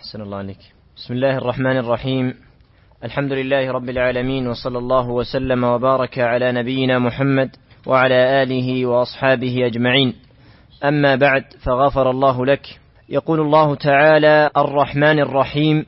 أحسن الله عليك. بسم الله الرحمن الرحيم. الحمد لله رب العالمين، وصلى الله وسلم وبارك على نبينا محمد وعلى آله وأصحابه أجمعين. أما بعد، فغفر الله لك. يقول الله تعالى: الرحمن الرحيم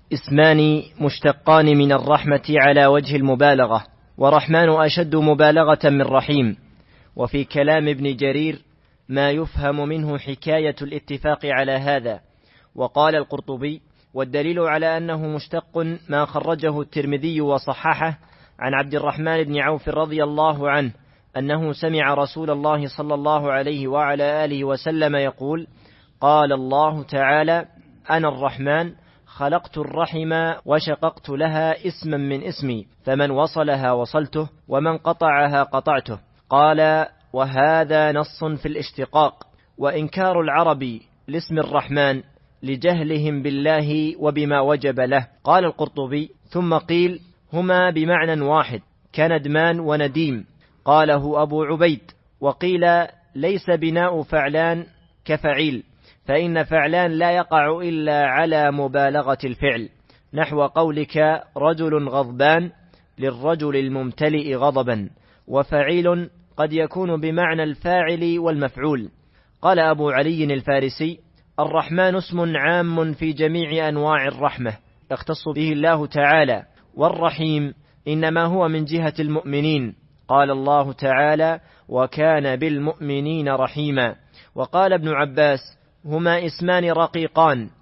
اسمان مشتقان من الرحمة على وجه المبالغة، ورحمن أشد مبالغة من رحيم. وفي كلام ابن جرير ما يفهم منه حكاية الاتفاق على هذا. وقال القرطبي: والدليل على أنه مشتق ما خرجه الترمذي وصححه عن عبد الرحمن بن عوف رضي الله عنه أنه سمع رسول الله صلى الله عليه وعلى آله وسلم يقول: قال الله تعالى: أنا الرحمن خلقت الرحم وشققت لها اسما من اسمي، فمن وصلها وصلته ومن قطعها قطعته. قال: وهذا نص في الاشتقاق. وإنكار العرب لاسم الرحمن لجهلهم بالله وبما وجب له. قال القرطبي: ثم قيل: هما بمعنى واحد كندمان ونديم. قاله أبو عبيد. وقيل: ليس بناء فعلان كفعيل، فإن فعلان لا يقع إلا على مبالغة الفعل، نحو قولك رجل غضبان للرجل الممتلئ غضبا. وفعيل قد يكون بمعنى الفاعل والمفعول. قال أبو علي الفارسي: الرحمن اسم عام في جميع أنواع الرحمة يختص به الله تعالى، والرحيم إنما هو من جهة المؤمنين. قال الله تعالى: وكان بالمؤمنين رحيما. وقال ابن عباس: هما اسمان رقيقان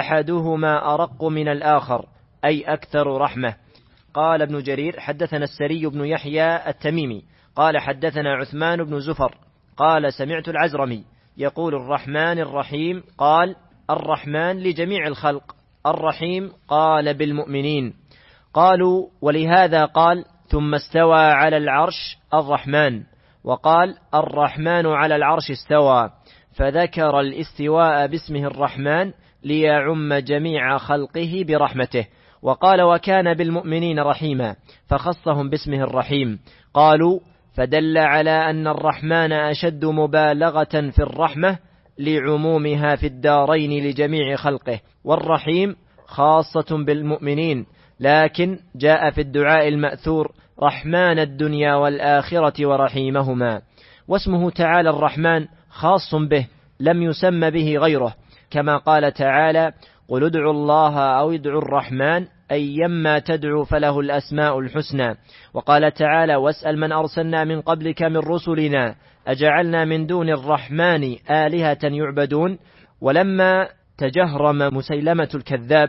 أحدهما أرق من الآخر، أي أكثر رحمة. قال ابن جرير: حدثنا السري بن يحيى التميمي قال حدثنا عثمان بن زفر قال سمعت العزرمي يقول: الرحمن الرحيم. قال: الرحمن لجميع الخلق، الرحيم قال بالمؤمنين. قالوا: ولهذا قال: ثم استوى على العرش الرحمن، وقال: الرحمن على العرش استوى، فذكر الاستواء باسمه الرحمن ليعم جميع خلقه برحمته. وقال: وكان بالمؤمنين رحيما، فخصهم باسمه الرحيم. قالوا: فدل على أن الرحمن أشد مبالغة في الرحمة لعمومها في الدارين لجميع خلقه، والرحيم خاصة بالمؤمنين، لكن جاء في الدعاء المأثور: رحمن الدنيا والآخرة ورحيمهما. واسمه تعالى الرحمن خاص به، لم يسمى به غيره، كما قال تعالى: قل ادعوا الله أو ادعوا الرحمن أيما تدعو فله الأسماء الحسنى. وقال تعالى: واسأل من أرسلنا من قبلك من رسلنا أجعلنا من دون الرحمن آلهة يعبدون. ولما تجهرم مسيلمة الكذاب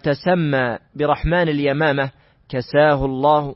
وتسمى برحمن اليمامة كساه الله.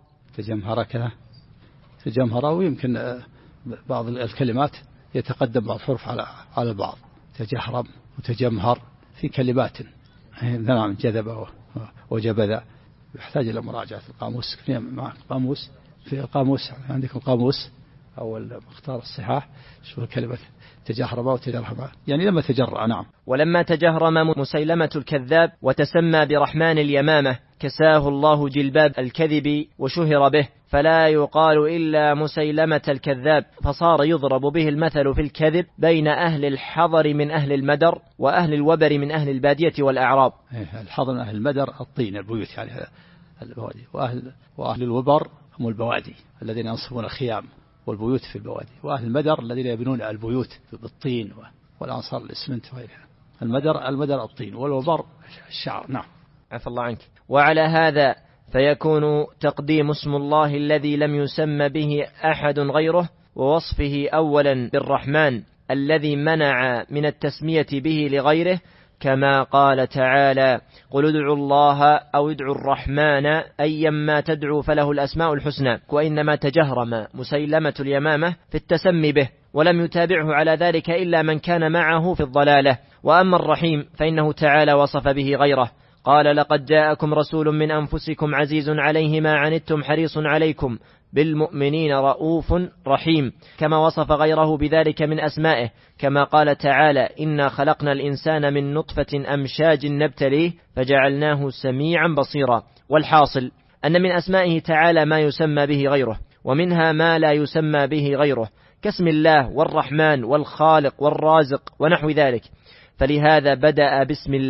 تجمهر، ويمكن بعض الكلمات يتقدم بعض الحروف على بعض، تجهرم وتجمهر في كلمات. نعم، جذب وجبذ، يحتاج إلى مراجعة القاموس. في القاموس عندكم قاموس أو مختار الصحاح، شو كلمة تجهرم وتجرهم، يعني لما تجرأ. نعم. ولما تجهرم مسيلمة الكذاب وتسمى برحمن اليمامة كساه الله جلباب الكذب وشهر به، فلا يقال إلا مسيلمة الكذاب، فصار يضرب به المثل في الكذب بين أهل الحضر من أهل المدر وأهل الوبر من أهل البادية والأعراب. الحضر من أهل المدر الطين البيوت، يعني البوادي، وأهل الوبر هم البوادي الذين ينصبون الخيام والبيوت في البوادي، وأهل المدر الذين يبنون البيوت بالطين والأنصار الإسمنت وغيرها. المدر الطين، والوبر الشعر. نعم. عفى الله عنك. وعلى هذا فيكون تقديم اسم الله الذي لم يسمى به أحد غيره ووصفه أولا بالرحمن الذي منع من التسمية به لغيره، كما قال تعالى: قل ادعوا الله أو ادعوا الرحمن أيما تدعو فله الأسماء الحسنى. وإنما تجهرم مسيلمة اليمامة في التسمي به، ولم يتابعه على ذلك إلا من كان معه في الضلالة. وأما الرحيم فإنه تعالى وصف به غيره، قال: لقد جاءكم رسول من أنفسكم عزيز عليه ما عنتم حريص عليكم بالمؤمنين رؤوف رحيم، كما وصف غيره بذلك من أسمائه، كما قال تعالى: إنا خلقنا الإنسان من نطفة أمشاج نبتليه فجعلناه سميعا بصيرا. والحاصل أن من أسمائه تعالى ما يسمى به غيره، ومنها ما لا يسمى به غيره، كاسم الله والرحمن والخالق والرازق ونحو ذلك. فلهذا بدأ باسم الله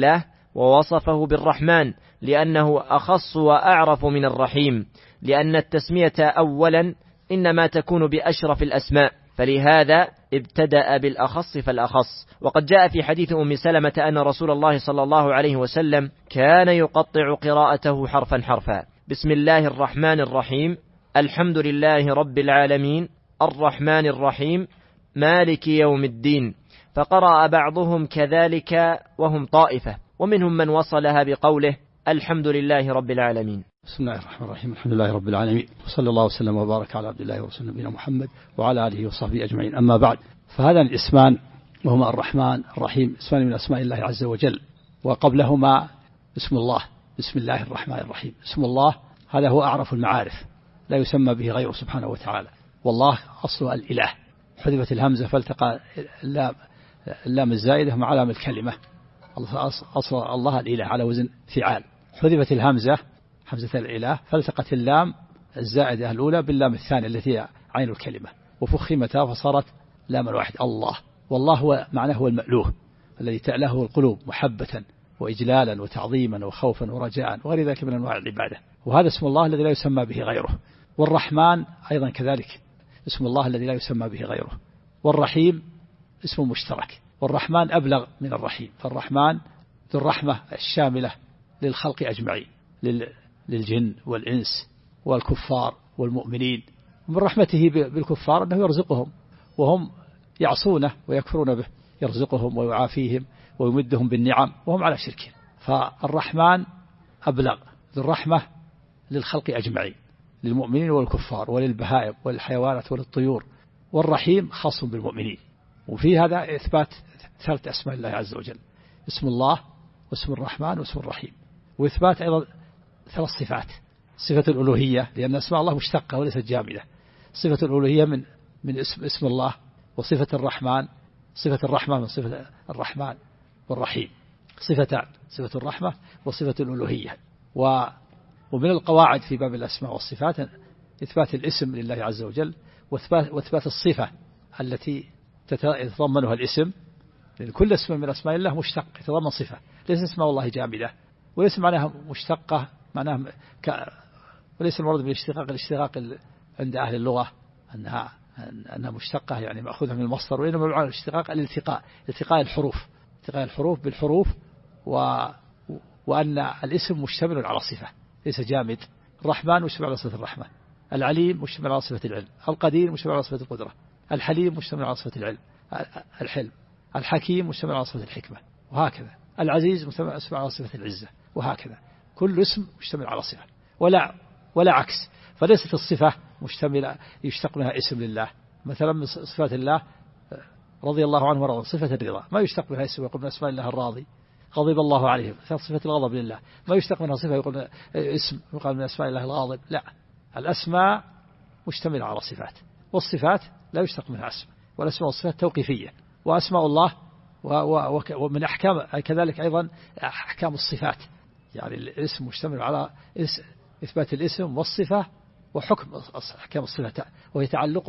ووصفه بالرحمن لأنه أخص وأعرف من الرحيم، لأن التسمية أولا إنما تكون بأشرف الأسماء، فلهذا ابتدأ بالأخص فالأخص. وقد جاء في حديث أم سلمة أن رسول الله صلى الله عليه وسلم كان يقطع قراءته حرفا حرفا: بسم الله الرحمن الرحيم، الحمد لله رب العالمين، الرحمن الرحيم، مالك يوم الدين. فقرأ بعضهم كذلك وهم طائفة، ومنهم من وصلها بقوله الحمد لله رب العالمين. بسم الله الرحمن الرحيم، الحمد لله رب العالمين، وصلى الله وسلم وبارك على عبد الله ورسوله نبينا محمد وعلى آله وصحبه أجمعين. أما بعد، فهذان الاسمان وهما الرحمن الرحيم اسمان من أسماء الله عز وجل، وقبلهما اسم الله، بسم الله الرحمن الرحيم. اسم الله هذا هو أعرف المعارف، لا يسمى به غيره سبحانه وتعالى. والله أصل الإله، حذفت الهمزة فالتقى اللام الزائدة مع لام الكلمة. أصل الله الإله على وزن فعال، حذفت الهمزة، همزة الإله، فالتقت اللام الزائدة الأولى باللام الثانية التي هي عين الكلمة، وفخمتها فصارت لاما واحد، الله. والله هو معناه هو المألوه الذي تأله القلوب محبة وإجلالا وتعظيما وخوفا ورجاء وغير ذلك من أنواع العبادة. وهذا اسم الله الذي لا يسمى به غيره. والرحمن أيضا كذلك اسم الله الذي لا يسمى به غيره. والرحيم اسم مشترك، والرحمن أبلغ من الرحيم، فالرحمن ذو الرحمة الشاملة للخلق أجمعين، للجن والإنس والكفار والمؤمنين. ومن رحمته بالكفار أنه يرزقهم وهم يعصونه ويكفرون به، يرزقهم ويعافيهم ويمدهم بالنعم وهم على شركهم. فالرحمن أبلغ، ذو الرحمة للخلق أجمعين، للمؤمنين والكفار وللبهائم وللحيوانات وللطيور. والرحيم خاص بالمؤمنين. وفي هذا إثبات ثلاث أسماء الله عز وجل: اسم الله واسم الرحمن واسم الرحيم. وإثبات أيضا ثلاث صفات: صفة الألوهية، لأن أسماء الله مشتقة وليست جامدة. صفة الألوهية من اسم الله، وصفة الرحمن، صفة الرحمة من صفة الرحمن والرحيم، صفتان: صفة الرحمة وصفة الألوهية. ومن القواعد في باب الأسماء والصفات إثبات الاسم لله عز وجل، وإثبات الصفة التي يتضمنها الاسم، لأن كل اسم من أسماء الله مشتق يتضمن صفة، ليس اسماء الله جامدة، وليس معناها مشتقة، معناها وليس المراد بالاشتقاق عند أهل اللغة أنها مشتقة يعني مأخوذة من المصدر، وإنما معنى الاشتقاق التقاء الحروف بالحروف، وأن الاسم مشتمل على صفة ليس جامد. الرحمن مشتمل على صفة الرحمة، العليم مشتمل على صفة العلم، القدير مشتمل على صفة القدرة، الحليم مشتمل على صفة الحلم، الحكيم مشتمل على صفة الحكمة، وهكذا. العزيز مشتمل على صفة العزة، وهكذا. كل اسم مشتمل على صفة ولا عكس. فليست الصفة مشتملة يشتق منها اسم لله. مثلا من صفات الله رضي الله عنه ورضى، صفة الرضا ما يشتق منها اسم، ويقول من أسماء الله الراضي، غضب الله عليهم، صفة الغضب لله ما يشتق منها صفة يقول اسم يقال من أسماء الله الغاضب، لا. الأسماء مشتملة على صفات، والصفات لا يشتق منها اسم، والأسماء والصفات توقيفية. وأسماء الله ومن أحكام كذلك أيضا أحكام الصفات، يعني الاسم مشتمل على إثبات الاسم والصفة وحكم أحكام الصفة، وهي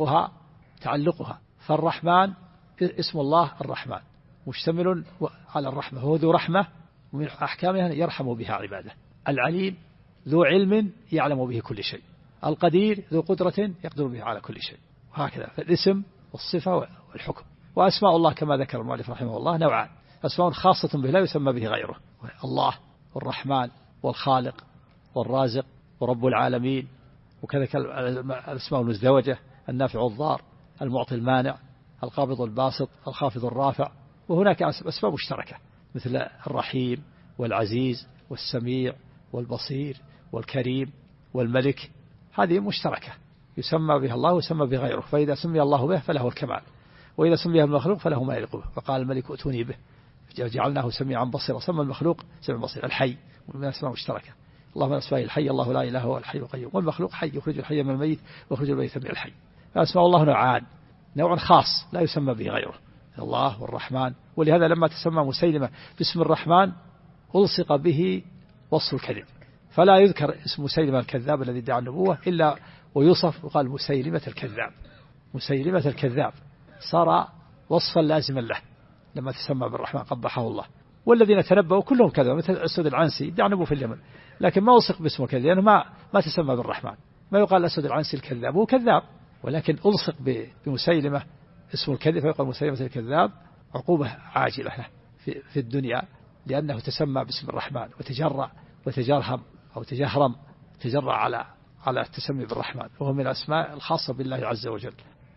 تعلقها. فالرحمن اسم الله الرحمن مشتمل على الرحمة، هو ذو رحمة ومن أحكامها يرحم بها عباده. العليم ذو علم يعلم به كل شيء، القدير ذو قدرة يقدر به على كل شيء، وهكذا. فالاسم والصفة والحكم. وأسماء الله كما ذكر المؤلف رحمه الله نوعان: أسماء خاصة به لا يسمى به غيره، الله والرحمن والخالق والرازق ورب العالمين، وكذلك الأسماء المزدوجة: النافع والضار، المعطي المانع، القابض الباسط، الخافض الرافع. وهناك أسماء مشتركة مثل الرحيم والعزيز والسميع والبصير والكريم والملك، هذه مشتركة يسمى بها الله ويسمى بها غيره. فإذا سمي الله به فله الكمال، وإذا سمي المخلوق فله ما يليق به. فقال الملك ائتوني به جعلناه سميعا بصيرا، سمى المخلوق سميع بصير. الحي من أسماء مشتركة، الله من أسماء الحي، الله لا إله هو الحي القيوم، والمخلوق حي يخرج الحي من الميت ويخرج الميت من الحي. فأسماء الله نوعان: نوع خاص لا يسمى به غيره، الله والرحمن. ولهذا لما تسمى مسيلمة باسم الرحمن ألصق به وصف الكذب، فلا يذكر اسم مسيلمة الكذاب الذي ادعى النبوة إلا ويوصف وقال مسيلمة الكذاب. مسيلمة الكذاب صار وصفا لازما له لما تسمى بالرحمن قبحه الله. والذين تنبؤوا كلهم كذبوا، مثل الأسود العنسي دعنبوا في اليمن، لكن ما وصف باسمه كذب لأنه ما تسمى بالرحمن. ما يقال الأسود العنسي الكذاب، هو كذاب، ولكن ألصق بمسيلمة اسمه الكذب، فيقال مسيلمة الكذاب، عقوبة عاجلة في الدنيا، لأنه تسمى باسم الرحمن وتجرأ وتجرهم أو تجرأ على التسمي بالرحمن، وهو من الأسماء الخاصة بالله عز وجل.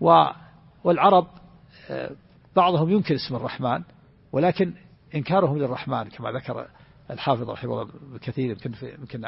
والعرب بعضهم ينكر اسم الرحمن، ولكن إنكارهم للرحمن كما ذكر الحافظ رحمه الله بكثير، يمكن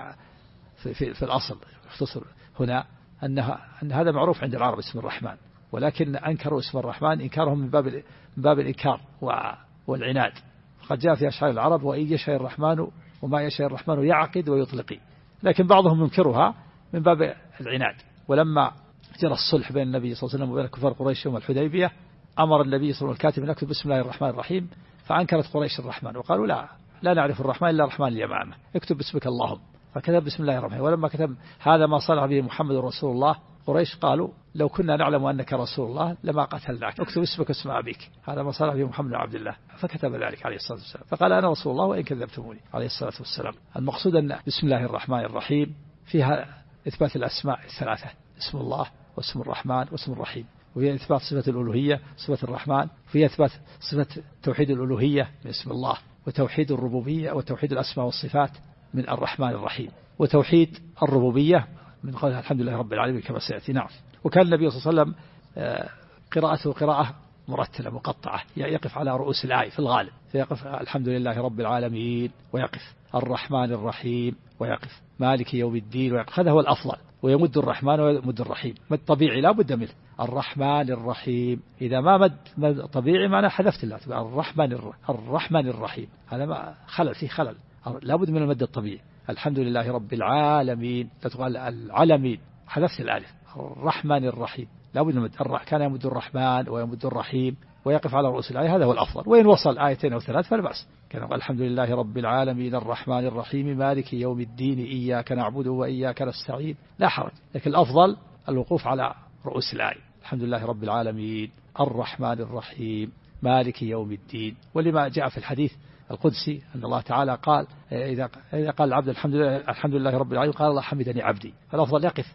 في الأصل يختصر هنا أن هذا معروف عند العرب اسم الرحمن، ولكن أنكروا اسم الرحمن إنكارهم من باب الإنكار والعناد. قد جاء في أشعار العرب: وإن يشاء الرحمن وما يشاء الرحمن يعقد ويطلق. لكن بعضهم ينكرها من باب العناد. ولما جرى الصلح بين النبي صلى الله عليه وسلم وبين كفار قريش يوم الحديبية، أمر النبي صلى الله عليه وسلم الكاتب أن يكتب بسم الله الرحمن الرحيم، فأنكرت قريش الرحمن وقالوا لا نعرف الرحمن إلا الرحمن اليمامة، اكتب باسمك اللهم. فكتب بسم الله الرحمن. ولما كتب هذا ما صلح به محمد رسول الله، قريش قالوا: لو كنا نعلم أنك رسول الله لما قتلناك، اكتب اسمك اسم أبيك، هذا ما صلح به محمد عبد الله. فكتب ذلك عليه الصلاة والسلام، فقال: أنا رسول الله وإن كذبتموني عليه الصلاة والسلام. المقصود أن بسم الله الرحمن الرحيم فيها إثبات الأسماء الثلاثة: اسم الله واسم الرحمن واسم الرحيم، وهي إثبات صفة الألوهية صفة الرحمن، وهي إثبات صفة توحيد الألوهية من اسم الله، وتوحيد الربوبية وتوحيد الأسماء والصفات من الرحمن الرحيم، وتوحيد الربوبية من قول الحمد لله رب العالمين كما سيأتي. نعم. وكان النبي صلى الله عليه وسلم قراءته قراءة مرتلة مقطعة، يقف على رؤوس الآية في الغالب، فيقف الحمد لله رب العالمين، ويقف الرحمن الرحيم، ويقف مالك يوم الدين، ويقف. هذا هو الأفضل. ويمد الرحمن ويمد الرحيم، مد طبيعي لا بد منه. الرحمن الرحيم، إذا ما مد طبيعي معناه حذفت الله، الرحمن الرحيم، هذا ما فيه خلل، لا بد من المد الطبيعي. الحمد لله رب العالمين، لا تقال العالمين، حذفت الألف. الرحمن الرحيم لا بد من المد. كان يمد الرحمن ويمد الرحيم ويقف على رؤوس الآية، هذا هو الأفضل. وإن وصل آيتين أو ثلاث فلا بأس. كان الحمد لله رب العالمين الرحمن الرحيم مالك يوم الدين إياك نعبد وإياك نستعين، لا حرج. لكن الأفضل الوقوف على رؤوس الآية: الحمد لله رب العالمين الرحمن الرحيم مالك يوم الدين. ولما جاء في الحديث القدسي أن الله تعالى قال: إذا قال العبد الحمد لله رب العالمين، قال الله حمدني عبدي. فالأفضل يقف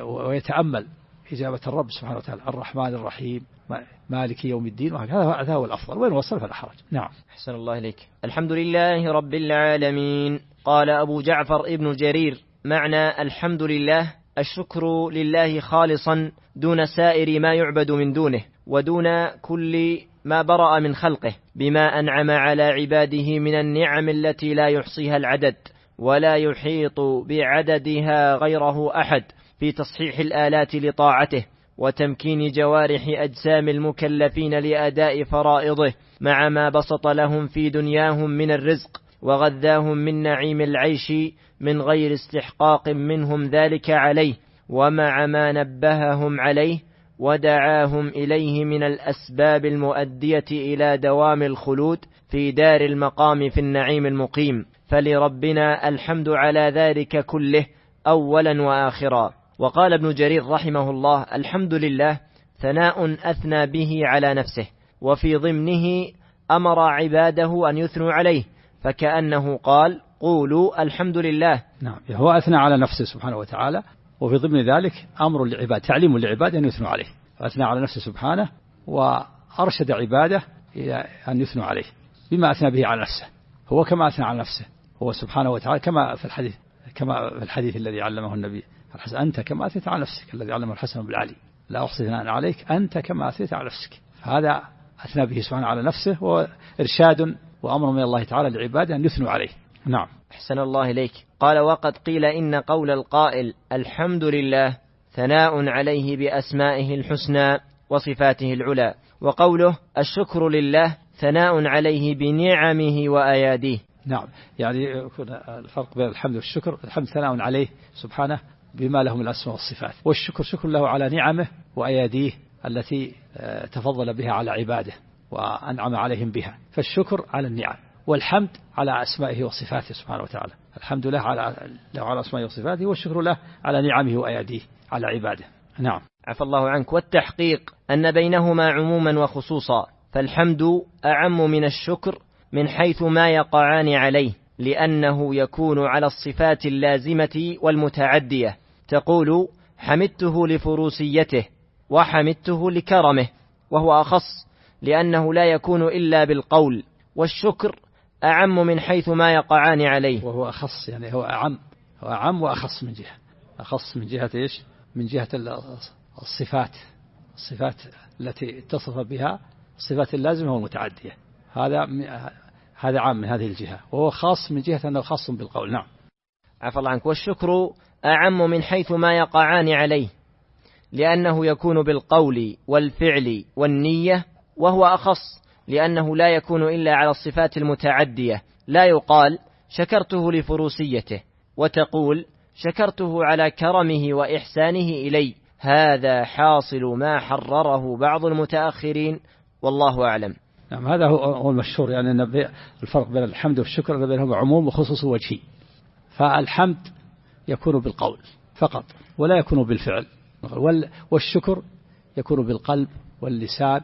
ويتأمل إجابة الرب سبحانه وتعالى: الرحمن الرحيم مالك يوم الدين، هذا هو الأفضل. وين وصل فلا حرج. نعم. أحسن الله إليك. الحمد لله رب العالمين. قال أبو جعفر ابن جرير: معنى الحمد لله الشكر لله خالصا دون سائر ما يعبد من دونه، ودون كل ما برأ من خلقه، بما أنعم على عباده من النعم التي لا يحصيها العدد ولا يحيط بعددها غيره أحد، في تصحيح الآلات لطاعته، وتمكين جوارح أجسام المكلفين لأداء فرائضه، مع ما بسط لهم في دنياهم من الرزق، وغذاهم من نعيم العيش من غير استحقاق منهم ذلك عليه، ومع ما نبههم عليه ودعاهم إليه من الأسباب المؤدية إلى دوام الخلود في دار المقام في النعيم المقيم. فلربنا الحمد على ذلك كله أولا وآخرا. وقال ابن جرير رحمه الله: الحمد لله ثناء أثنى به على نفسه، وفي ضمنه أمر عباده أن يثنوا عليه، فكأنه قال: قولوا الحمد لله. نعم، هو أثنى على نفسه سبحانه وتعالى، وفي ضمن ذلك أمر للعباد، تعليم للعباد أن يثنوا عليه، فأثنى على نفسه سبحانه وأرشد عباده إلى أن يثنوا عليه بما أثنى به على نفسه. هو كما أثنى على نفسه هو سبحانه وتعالى، كما في الحديث الذي علمه النبي: أنت كما أثنيت على نفسك، الذي علمه الحسن بن علي: لا أحصي ثناء عليك أنت كما أثنيت على نفسك. هذا أثنى به سبحانه على نفسه، وإرشاد وأمر من الله تعالى لعباده أن يثنوا عليه. نعم. أحسن الله إليك. قال: وقد قيل إن قول القائل الحمد لله ثناء عليه بأسمائه الحسنى وصفاته العلى، وقوله الشكر لله ثناء عليه بنعمه وأياديه. نعم، يعني الفرق بين الحمد والشكر: الحمد ثناء عليه سبحانه بما له من الأسماء والصفات، والشكر شكر له على نعمه وأياديه التي تفضل بها على عباده وأنعم عليهم بها. فالشكر على النعم، والحمد على أسمائه وصفاته سبحانه وتعالى. الحمد لله على أسمائه وصفاته، والشكر له على نعمه وأياديه على عباده. نعم. عفى الله عنك. والتحقيق أن بينهما عموما وخصوصا، فالحمد أعم من الشكر من حيث ما يقعان عليه، لأنه يكون على الصفات اللازمة والمتعدية. تقول: حمدته لفروسيته، وحمدته لكرمه، وهو أخص لأنه لا يكون إلا بالقول. والشكر أعم من حيث ما يقعان عليه. وهو أخص يعني هو أعم وأخص من جهة. أخص من جهة إيش؟ من جهة الصفات التي اتصف بها الصفات اللازمة والمتعدية. هذا عام من هذه الجهة، وهو خاص من جهة أنه خاص بالقول. نعم. عفى الله عنك. والشكر أعم من حيث ما يقعان عليه، لأنه يكون بالقول والفعل والنية، وهو أخص لأنه لا يكون إلا على الصفات المتعدية. لا يقال: شكرته لفروسيته، وتقول: شكرته على كرمه وإحسانه إلي. هذا حاصل ما حرره بعض المتأخرين، والله أعلم. نعم، هذا هو المشهور، يعني أن الفرق بين الحمد والشكر أن بينهما عموم وخصوص وجهي. فالحمد يكون بالقول فقط ولا يكون بالفعل، والشكر يكون بالقلب واللسان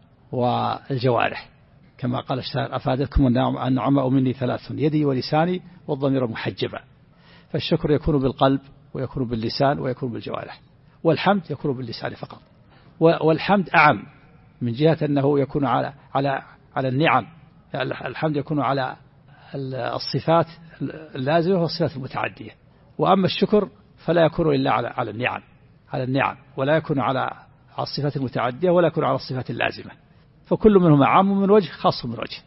والجوارح، كما قال الشاعر: أفادتكم النعماء مني ثلاث: يدي ولساني والضمير محجبا. فالشكر يكون بالقلب ويكون باللسان ويكون بالجوارح، والحمد يكون باللسان فقط. والحمد أعم من جهة أنه يكون على النعم. الحمد يكون على الصفات اللازمة والصفات المتعدية. وأما الشكر فلا يكون إلا على النعم، ولا يكون على الصفات المتعدية، ولا يكون على الصفات اللازمة. فكل منهما عام من وجه خاص من وجه.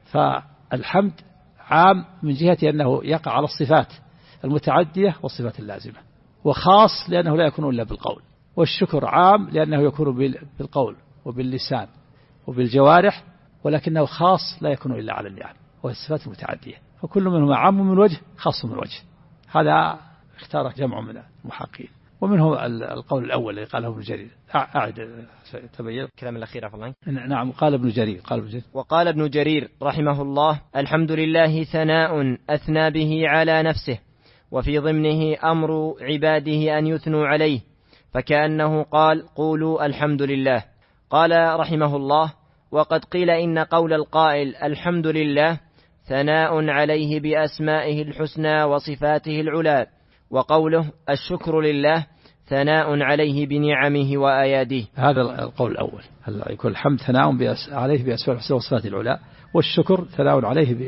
فالحمد عام من جهة أنه يقع على الصفات المتعدية والصفات اللازمة، وخاص لأنه لا يكون إلا بالقول. والشكر عام لأنه يكون بالقول وباللسان وبالجوارح، ولكنه خاص لا يكون إلا على النعم والصفات المتعدية. فكل منهما عام من وجه خاص من وجه. هذا اختاره جمع من المحققين، ومنه القول الأول الذي قاله ابن جرير. أعد تبين الكلام الأخير عفوا. نعم، قال ابن جرير. وقال ابن جرير رحمه الله: الحمد لله ثناء أثنى به على نفسه، وفي ضمنه أمر عباده أن يثنوا عليه، فكأنه قال: قولوا الحمد لله. قال رحمه الله: وقد قيل إن قول القائل الحمد لله ثناء عليه بأسمائه الحسنى وصفاته العلى، وقوله الشكر لله ثناء عليه بنعمه وآياده. هذا القول الأول، يكون الحمد ثناء عليه بأسمائه الحسنى وصفاته العلى، والشكر ثناء عليه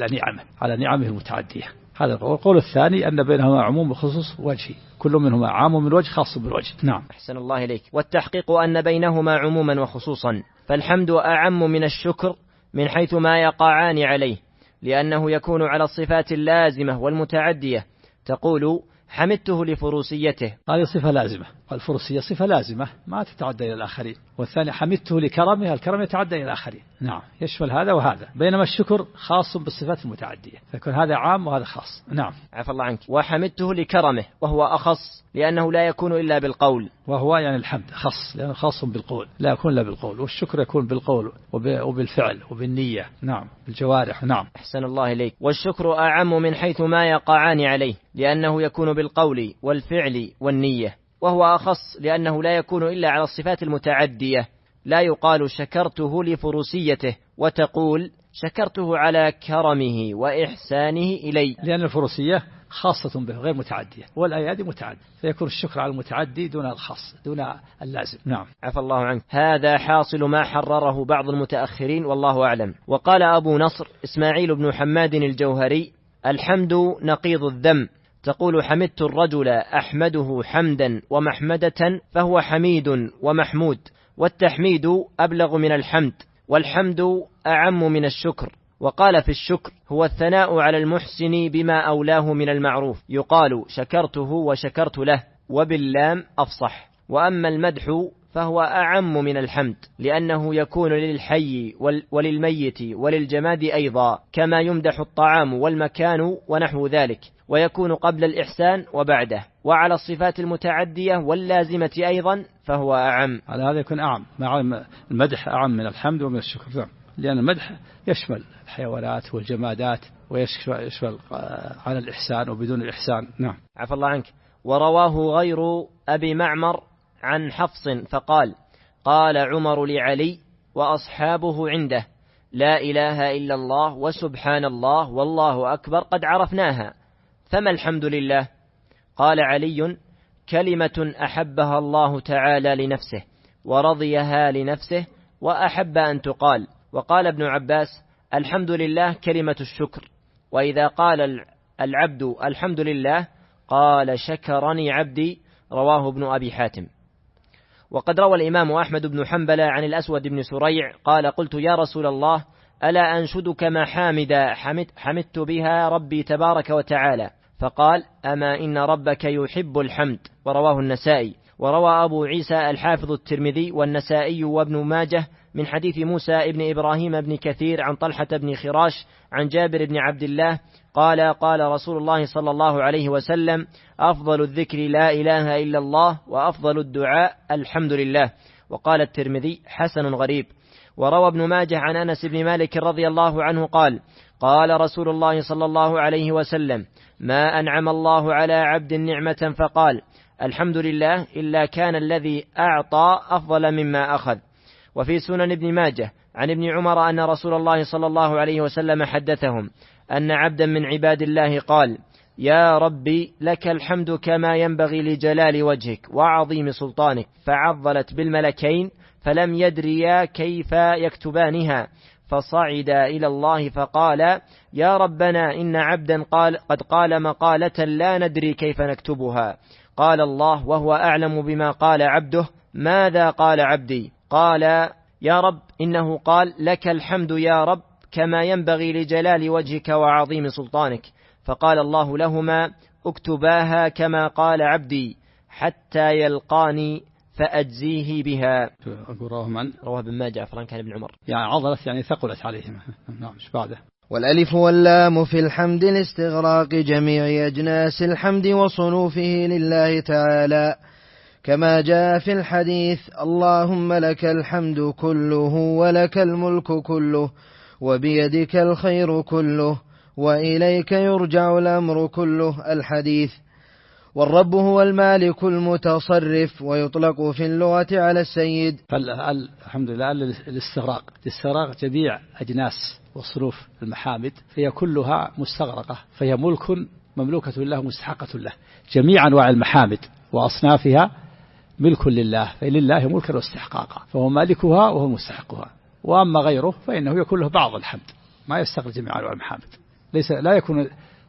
على نعمه المتعدية. هذا القول الثاني أن بينهما عموم وخصوص وجهي، كل منهما عام من وجه خاص بالوجه. نعم. أحسن الله إليك. والتحقيق أن بينهما عموما وخصوصا، فالحمد أعم من الشكر من حيث ما يقعان عليه، لأنه يكون على الصفات اللازمة والمتعدية. تقول: حمدته لفروسيته، هذه صفة لازمة، والفروسية صفة لازمة ما تتعدى إلى الآخرين. والثاني حمدته لكرمه، الكرم يتعدى إلى الآخرين. نعم، يشمل هذا وهذا. بينما الشكر خاص بالصفات المتعدية، فيكون هذا عام وهذا خاص. نعم. عفى الله عنك. وحمدته لكرمه، وهو أخص لأنه لا يكون إلا بالقول. وهو يعني الحمد خاص لأنه خاص بالقول، لا يكون إلا بالقول. والشكر يكون بالقول وبالفعل وبالنية. نعم، بالجوارح. نعم. أحسن الله إليك. والشكر أعم من حيث ما يقعان عليه، لأنه يكون بالقول والفعل والنية، وهو أخص لأنه لا يكون إلا على الصفات المتعدية. لا يقال شكرته لفروسيته وتقول شكرته على كرمه وإحسانه إلي، لأن الفروسية خاصة به غير متعدية، والأيادي متعدية، فيكون الشكر على المتعدي دون الخاص دون اللازم. نعم. عفى الله عنك. هذا حاصل ما حرره بعض المتأخرين، والله أعلم. وقال أبو نصر إسماعيل بن حماد الجوهري: الحمد نقيض الذم. تقول: حمدت الرجل أحمده حمدا ومحمدة، فهو حميد ومحمود. والتحميد أبلغ من الحمد، والحمد أعم من الشكر. وقال في الشكر: هو الثناء على المحسن بما أولاه من المعروف، يقال شكرته وشكرت له، وباللام أفصح. وأما المدح فهو أعم من الحمد، لأنه يكون للحي وللميت وللجماد أيضا، كما يمدح الطعام والمكان ونحو ذلك، ويكون قبل الإحسان وبعده، وعلى الصفات المتعدية واللازمة أيضا فهو أعم. على هذا يكون أعم، مع المدح أعم من الحمد ومن الشكر، لأن المدح يشمل الحيوانات والجمادات، ويشمل على الإحسان وبدون الإحسان. نعم. عفى الله عنك. ورواه غير أبي معمر عن حفص فقال: قال عمر لعلي وأصحابه عنده: لا إله إلا الله وسبحان الله والله أكبر قد عرفناها، فما الحمد لله؟ قال علي: كلمة أحبها الله تعالى لنفسه ورضيها لنفسه وأحب أن تقال. وقال ابن عباس: الحمد لله كلمة الشكر، وإذا قال العبد الحمد لله قال شكرني عبدي. رواه ابن أبي حاتم. وقد روى الإمام أحمد بن حنبل عن الأسود بن سريع قال: قلت يا رسول الله، ألا أنشدك محامد حمدت بها ربي تبارك وتعالى؟ فقال: أما إن ربك يحب الحمد. ورواه النسائي. وروى أبو عيسى الحافظ الترمذي والنسائي وابن ماجه من حديث موسى ابن إبراهيم بن كثير عن طلحة بن خراش عن جابر بن عبد الله قال: قال رسول الله صلى الله عليه وسلم: أفضل الذكر لا إله إلا الله، وأفضل الدعاء الحمد لله. وقال الترمذي: حسن غريب. وروى ابن ماجه عن أنس بن مالك رضي الله عنه قال: قال رسول الله صلى الله عليه وسلم: ما أنعم الله على عبد نعمة فقال الحمد لله إلا كان الذي أعطى أفضل مما أخذ. وفي سنن ابن ماجه عن ابن عمر أن رسول الله صلى الله عليه وسلم حدثهم أن عبدا من عباد الله قال: يا ربي لك الحمد كما ينبغي لجلال وجهك وعظيم سلطانك، فعضلت بالملكين فلم يدريا كيف يكتبانها، فصعد إلى الله فقال: يا ربنا إن عبدا قد قال مقالة لا ندري كيف نكتبها. قال الله وهو أعلم بما قال عبده: ماذا قال عبدي؟ قال: يا رب إنه قال لك الحمد يا رب كما ينبغي لجلال وجهك وعظيم سلطانك. فقال الله لهما: اكتباها كما قال عبدي حتى يلقاني فأجزيه بها. رواه من؟ رواه ابن ماجه عفران كان ابن عمر. يعني عضلت يعني ثقلت عليهم. نعم. ايش بعده؟ والألف واللام في الحمد لاستغراق جميع أجناس الحمد وصنوفه لله تعالى، كما جاء في الحديث: اللهم لك الحمد كله ولك الملك كله وبيدك الخير كله وإليك يرجع الأمر كله. الحديث. والرب هو المالك المتصرف، ويطلق في اللغة على السيد. الحمد لله الاستغراق جميع أجناس وصنوف المحامد، فهي كلها مستغرقة، فهي ملك مملوكة له مستحقة له. جميع أنواع المحامد وأصنافها ملك لله، فلله ملكا واستحقاقا، فهو مالكها وهو مستحقها. وأما غيره فإنه يكون له بعض الحمد، ما يستغرق جميع أنواع المحامد، لا يكون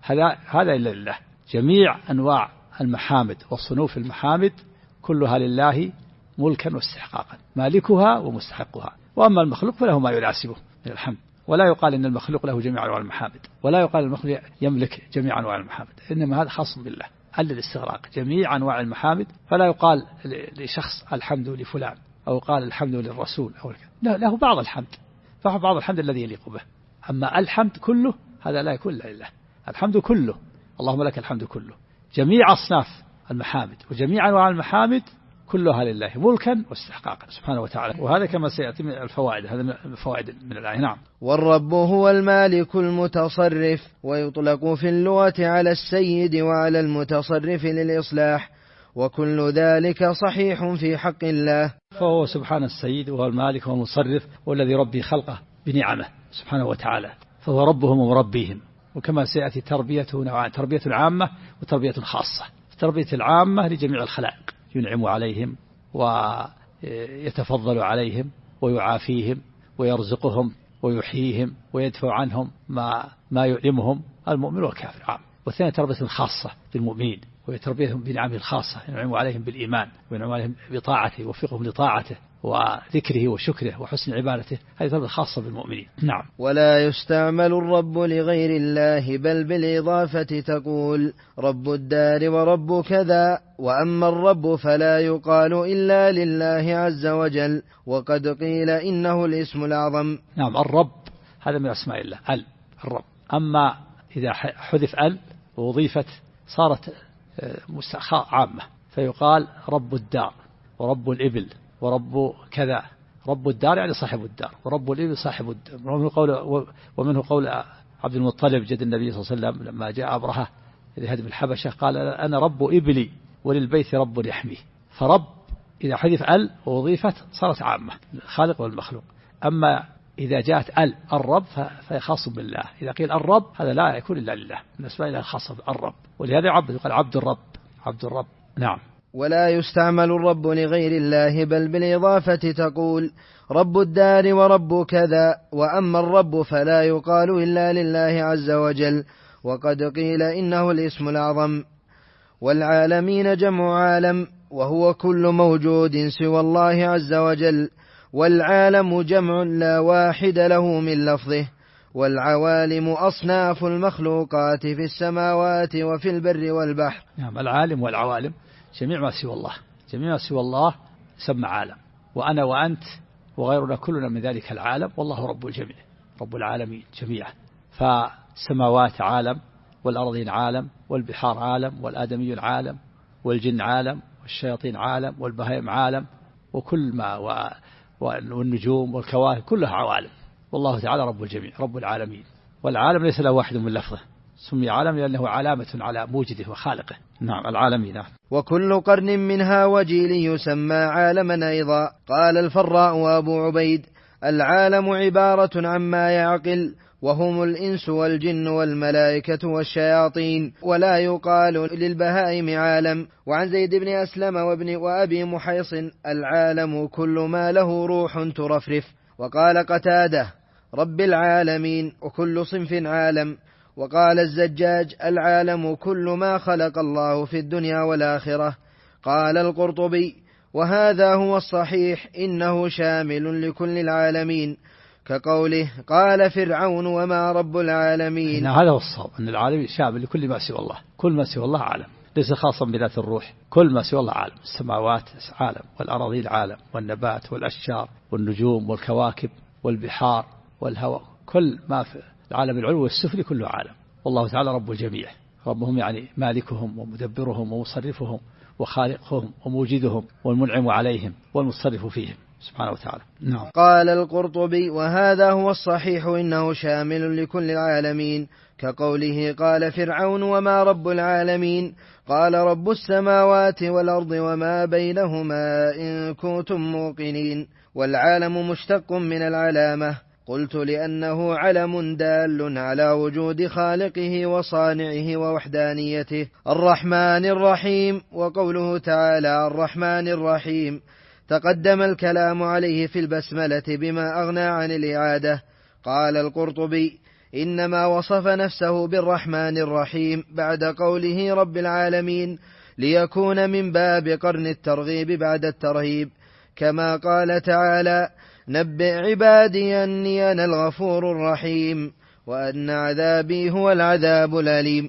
هذا إلا لله. جميع أنواع المحامد وصنوف المحامد كلها لله ملكا واستحقاقا، مالكها ومستحقها. وأما المخلوق فله ما يناسبه من الحمد، ولا يقال إن المخلوق له جميع أنواع المحامد، ولا يقال المخلوق يملك جميع أنواع المحامد، إنما هذا خاص بالله. الاستغراق جميع أنواع المحامد، فلا يقال لشخص الحمد لفلان أو قال الحمد للرسول أو له بعض الحمد، فهو بعض الحمد الذي يليق به. أما الحمد كله هذا لا يكون إلا لله. الحمد كله، اللهم لك الحمد كله، جميع أصناف المحامد وجميع أنواع المحامد كلها لله ملكا واستحقاقا سبحانه وتعالى. وهذا كما سيأتي من الفوائد، هذا من الفوائد من الآية. نعم. والرب هو المالك المتصرف، ويطلق في اللغة على السيد وعلى المتصرف للإصلاح، وكل ذلك صحيح في حق الله. فهو سبحانه السيد وهو المالك وهو المصرف، والذي ربي خلقه بنعمه سبحانه وتعالى، فهو ربهم ومربيهم. وكما سيأتي تربيته نوعان: تربية عامة وتربية خاصة. التربية العامة لجميع الخلائق، ينعم عليهم ويتفضل عليهم ويعافيهم ويرزقهم ويحييهم ويدفع عنهم ما يؤلمهم المؤمن والكافر عام. والثانية تربية خاصة للمؤمنين، ويتربيهم بنعمه الخاصة، ينعم عليهم بالإيمان وينعم عليهم بطاعته ويوفقهم لطاعته وذكره وشكره وحسن عبادته. هذه تربية خاصة بالمؤمنين. نعم. ولا يستعمل الرب لغير الله، بل بالإضافة تقول رب الدار ورب كذا. وأما الرب فلا يقال إلا لله عز وجل، وقد قيل إنه الاسم الأعظم. نعم. الرب هذا من أسماء الله، الرب. أما إذا حذف وأضيفت صارت عامة، فيقال رب الدار ورب الإبل ورب كذا. رب الدار يعني صاحب الدار، ورب الإبل صاحب الدار. ومنه قول عبد المطلب جد النبي صلى الله عليه وسلم لما جاء أبرهة لهدم الحبشة قال: أنا رب إبلي وللبيت رب يحميه. فرب إذا حذف وأضيفت صارت عامة، الخالق والمخلوق. أما إذا جاءت الرب فهي خاص بالله. إذا قيل الرب هذا لا يكون إلا لله، بالنسبة إلى الخاصة الرب، ولهذا يقال عبد الرب، عبد الرب. نعم. ولا يستعمل الرب لغير الله، بل بالإضافة تقول رب الدار ورب كذا، وأما الرب فلا يقال إلا لله عز وجل، وقد قيل إنه الاسم الأعظم. والعالمين جمع عالم، وهو كل موجود سوى الله عز وجل، والعالم جمع لا واحد له من لفظه. والعوالم أصناف المخلوقات في السماوات وفي البر والبحر. نعم، العالم والعوالم جميع ما سوى الله، جميع ما سوى الله سمى عالم، وأنا وأنت وغيرنا كلنا من ذلك العالم، والله رب الجميع، رب العالمين جميعا. فالسماوات عالم، والأرضين عالم، والبحار عالم، والآدمي عالم، والجن عالم، والشياطين عالم، والبهائم عالم، وكل ما والنجوم والكواكب كلها عوالم، والله تعالى رب الجميع، رب العالمين. والعالم ليس له واحد من لفظه، سمي عالم لأنه علامة على موجده وخالقه. نعم، العالمين. وكل قرن منها وجيل يسمى عالما أيضا. قال الفراء وأبو عبيد: العالم عبارة عما يعقل، وهم الإنس والجن والملائكة والشياطين، ولا يقال للبهائم عالم. وعن زيد بن أسلم وأبي محيص: العالم كل ما له روح ترفرف. وقال قتادة: رب العالمين، وكل صنف عالم. وقال الزجاج: العالم كل ما خلق الله في الدنيا والآخرة. قال القرطبي: وهذا هو الصحيح، إنه شامل لكل العالمين، كقوله: قال فرعون وما رب العالمين. هذا هو الصواب، أن العالم شامل لكل ما سوى الله، كل ما سوى الله عالم، ليس خاصا بذات الروح، كل ما سوى الله عالم. السماوات عالم، والأراضين عالم، والنبات والأشجار والنجوم والكواكب والبحار والهواء، كل ما في العالم العلوي والسفلي كله عالم، والله تعالى رب الجميع. ربهم يعني مالكهم ومدبرهم ومصرفهم وخالقهم وموجدهم والمنعم عليهم والمصرف فيهم سبحانه وتعالى. نعم. قال القرطبي: وهذا هو الصحيح، إنه شامل لكل العالمين، كقوله: قال فرعون وما رب العالمين. قال: رب السماوات والأرض وما بينهما إن كنتم موقنين. والعالم مشتق من العلامة. قلت: لأنه علم دال على وجود خالقه وصانعه ووحدانيته. الرحمن الرحيم. وقوله تعالى: الرحمن الرحيم تقدم الكلام عليه في البسملة بما أغنى عن الإعادة. قال القرطبي: إنما وصف نفسه بالرحمن الرحيم بعد قوله رب العالمين، ليكون من باب قرن الترغيب بعد الترهيب، كما قال تعالى: نبئ عبادي أني أنا الغفور الرحيم، وأن عذابي هو العذاب الأليم.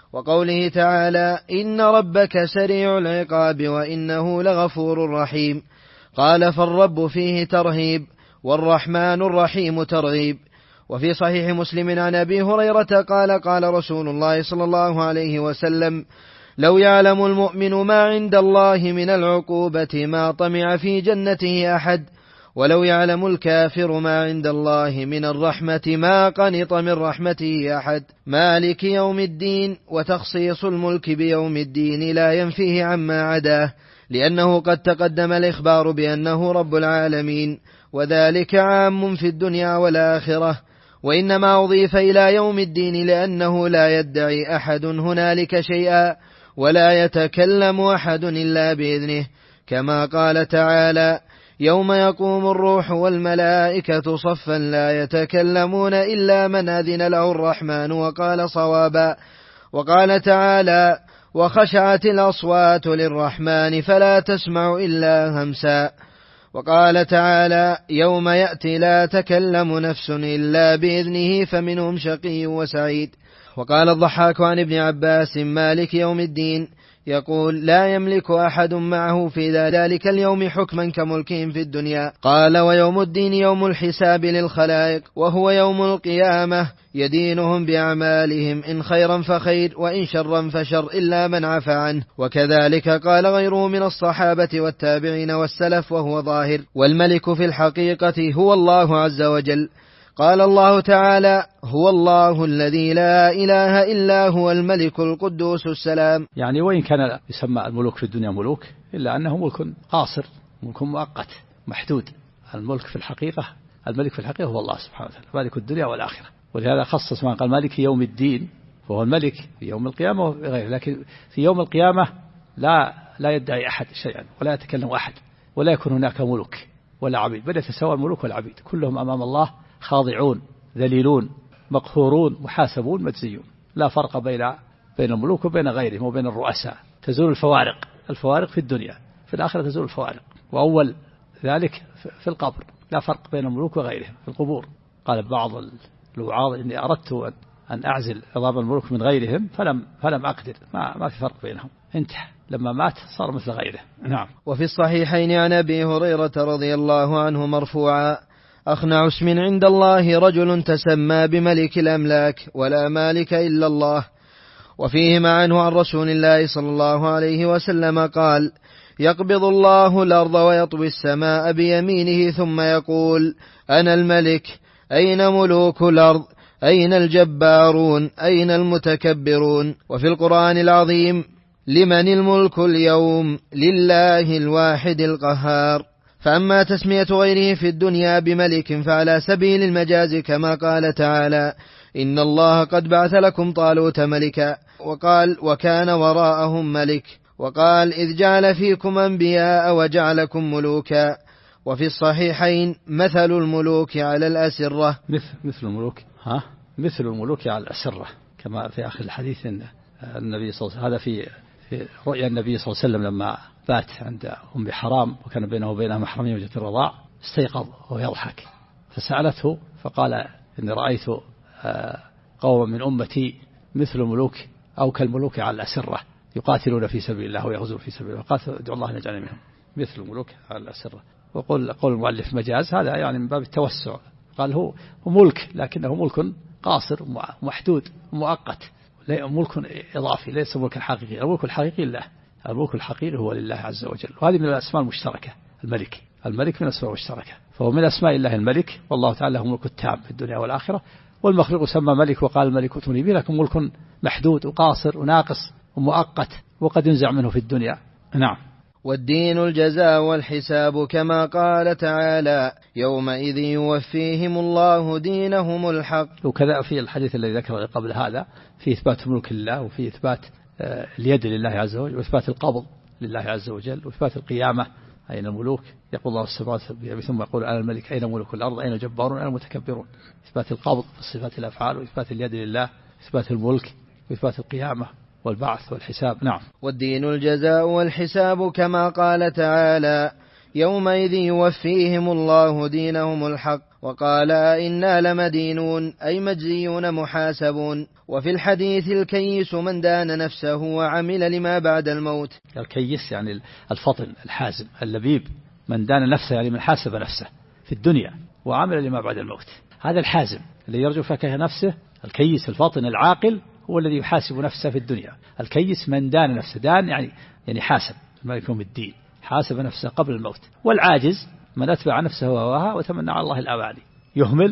وقوله تعالى: إن ربك سريع العقاب وإنه لغفور رحيم. قال: فالرب فيه ترهيب، والرحمن الرحيم ترغيب. وفي صحيح مسلم عن أبي هريرة قال: قال رسول الله صلى الله عليه وسلم: لو يعلم المؤمن ما عند الله من العقوبة ما طمع في جنته أحد، ولو يعلم الكافر ما عند الله من الرحمة ما قنط من رحمته أحد. مالك يوم الدين. وتخصيص الملك بيوم الدين لا ينفيه عما عداه، لأنه قد تقدم الإخبار بأنه رب العالمين، وذلك عام في الدنيا والآخرة. وإنما أضيف إلى يوم الدين لأنه لا يدعي أحد هنالك شيئا، ولا يتكلم أحد إلا بإذنه، كما قال تعالى: يوم يقوم الروح والملائكة صفا لا يتكلمون إلا من أذن له الرحمن وقال صوابا. وقال تعالى: وخشعت الأصوات للرحمن فلا تسمع إلا همسا. وقال تعالى: يوم يأتي لا تكلم نفس إلا بإذنه فمنهم شقي وسعيد. وقال الضحاك عن ابن عباس: مالك يوم الدين يقول: لا يملك أحد معه في ذلك اليوم حكما كملكهم في الدنيا. قال: ويوم الدين يوم الحساب للخلائق، وهو يوم القيامة، يدينهم بأعمالهم، إن خيرا فخير وإن شرا فشر، إلا من عفى عنه. وكذلك قال غيره من الصحابة والتابعين والسلف، وهو ظاهر. والملك في الحقيقة هو الله عز وجل. قال الله تعالى: هو الله الذي لا إله إلا هو الملك القدوس السلام. يعني وإن كان يسمى الملوك في الدنيا ملوك، إلا أنه ملك قاصر، ملك مؤقت محدود. الملك في الحقيقة الملك في الحقيقة هو الله سبحانه وتعالى، مالك الدنيا والآخرة. ولهذا خصص من قال مالك يوم الدين، وهو الملك في يوم القيامة وغيره، لكن في يوم القيامة لا يدعي أحد شيئا، ولا يتكلم أحد، ولا يكون هناك ملوك ولا عبيد، بل يتساوى الملوك والعبيد، كلهم أمام الله خاضعون ذليلون مقهورون محاسبون مجزيون، لا فرق بين الملوك وبين غيرهم وبين الرؤساء. تزول الفوارق في الدنيا، في الآخرة تزول الفوارق. وأول ذلك في القبر، لا فرق بين الملوك وغيرهم في القبور. قال بعض الوعاظ إني أردت أن أعزل عظام الملوك من غيرهم فلم أقدر، ما في فرق بينهم، انتهى، لما مات صار مثل غيره. نعم. وفي الصحيحين عن أبي هريرة رضي الله عنه مرفوعا: أخنع اسم عند الله رجل تسمى بملك الأملاك ولا مالك إلا الله. وفيهما عنه عن رسول الله صلى الله عليه وسلم قال: يقبض الله الأرض ويطوي السماء بيمينه ثم يقول: أنا الملك، أين ملوك الأرض؟ أين الجبارون؟ أين المتكبرون؟ وفي القرآن العظيم: لمن الملك اليوم؟ لله الواحد القهار. فأما تسمية غيره في الدنيا بملك فعلى سبيل المجاز، كما قال تعالى: إن الله قد بعث لكم طالوت ملكا، وقال: وكان وراءهم ملك، وقال: إذ جعل فيكم أنبياء وجعلكم ملوكا. وفي الصحيحين: مثل الملوك على الأسرة. مثل الملوك على الأسرة، كما في آخر الحديث إن النبي صلى الله عليه وسلم، هذا في رؤيا النبي صلى الله عليه وسلم لما بات عند أم حرام وكان بينه وبينها محرمية وجهة الرضاع، استيقظ وهو يضحك، فسألته فقال: إني رأيت قوما من أمتي مثل الملوك أو كالملوك على الأسرة يقاتلون في سبيل الله ويغزون في سبيل الله، قال: ادعو الله أن يجعلني منهم. مثل الملوك على الأسرة. وقول المؤلف مجاز، هذا يعني من باب التوسع، قال هو ملك لكنه ملك قاصر محدود مؤقت، ملك إضافي، ليس ملك حقيقي. الملك الحقيقي لله، الملك الحقيقي هو لله عز وجل. وهذه من الأسماء المشتركة، الملك من الأسماء المشتركة، فهو من أسماء الله الملك، والله تعالى هو ملك التام في الدنيا والآخرة. والمخلوق سمى ملك وقال الملك ائتوني به، لكن ملك محدود وقاصر وناقص ومؤقت، وقد ينزع منه في الدنيا. نعم. والدين الجزاء والحساب، كما قال تعالى: يومئذ يوفيهم الله دينهم الحق. وكذا في الحديث الذي ذكر قبل هذا في إثبات ملك الله، وفي إثبات اليد لله عز وجل، وإثبات القبض لله عز وجل، وإثبات القيامة، أين الملوك؟ يقول الله السماوات ثم يقول: أنا الملك، أين ملوك الأرض؟ أين الجبارون؟ أين المتكبرون؟ إثبات القبض في صفات الأفعال، وإثبات اليد لله، إثبات الملك، وإثبات القيامة والبعث والحساب. نعم. والدين الجزاء والحساب، كما قال تعالى: يومئذ يوفيهم الله دينهم الحق. وقال: إنا لمدينون، أي مجزيون محاسبون. وفي الحديث: الكيس من دان نفسه وعمل لما بعد الموت. الكيس يعني الفطن الحازم اللبيب، من دان نفسه يعني من حاسب نفسه في الدنيا وعمل لما بعد الموت. هذا الحازم الذي يرجو فكه نفسه. الكيس الفطن العاقل هو الذي يحاسب نفسه في الدنيا. الكيس من دان نفسه، دان يعني حاسب، مالك يوم الدين، حاسب نفسه قبل الموت. والعاجز من أتبع نفسه هواها وتمنى على الله الأماني، يهمل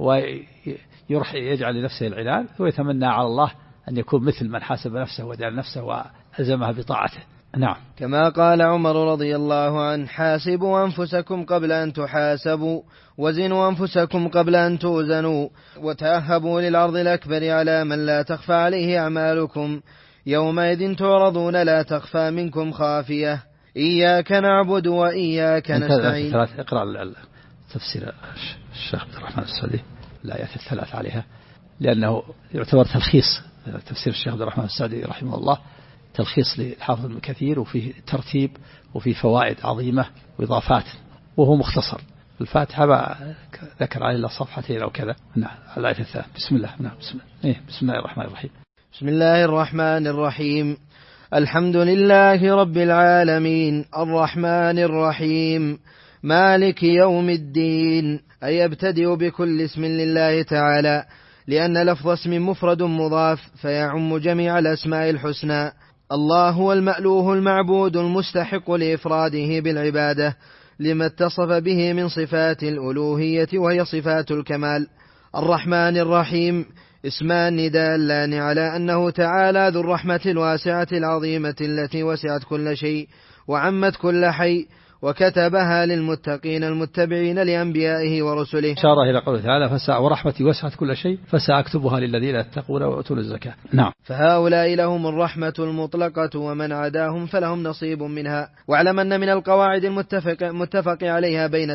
ويجعل لنفسه العنان، ويتمنى على الله أن يكون مثل من حاسب نفسه ودان نفسه وألزمها بطاعته. نعم. كما قال عمر رضي الله عنه: حاسبوا أنفسكم قبل أن تحاسبوا، وزنوا أنفسكم قبل أن توزنوا، وتأهبوا للعرض الأكبر على من لا تخفى عليه أعمالكم، يومئذ تعرضون لا تخفى منكم خافية، إياك نعبد وإياك نستعين. اقرأ تفسير الشيخ عبد الرحمن السعدي الآيات الثلاث عليها، لأنه يعتبر تلخيص تفسير الشيخ عبد الرحمن السعدي رحمه الله، تلخيص للحافظ ابن كثير، وفيه ترتيب وفيه فوائد عظيمة وإضافات، وهو مختصر. الفاتحة ذكر عليه صفحتين أو كذا. نعم. الآية الثالثة. بسم الله. نعم. بسم الله الرحمن الرحيم. بسم الله الرحمن الرحيم. الحمد لله رب العالمين، الرحمن الرحيم، مالك يوم الدين. أي يبتدئ بكل اسم لله تعالى، لأن لفظ اسم مفرد مضاف فيعم جميع الأسماء الحسنى. الله هو المألوه المعبود المستحق لإفراده بالعبادة لما اتصف به من صفات الألوهية وهي صفات الكمال. الرحمن الرحيم اسمان دالان على أنه تعالى ذو الرحمة الواسعة العظيمة التي وسعت كل شيء وعمت كل حي، وكتبها للمتقين المتبعين لأنبيائه ورسله. أشار إلى قوله تعالى ورحمتي وسعت كل شيء فسأكتبها للذين يتقون ويؤتون الزكاة. نعم. فهؤلاء لهم الرحمة المطلقة ومن عداهم فلهم نصيب منها. واعلم أن من القواعد المتفق عليها بين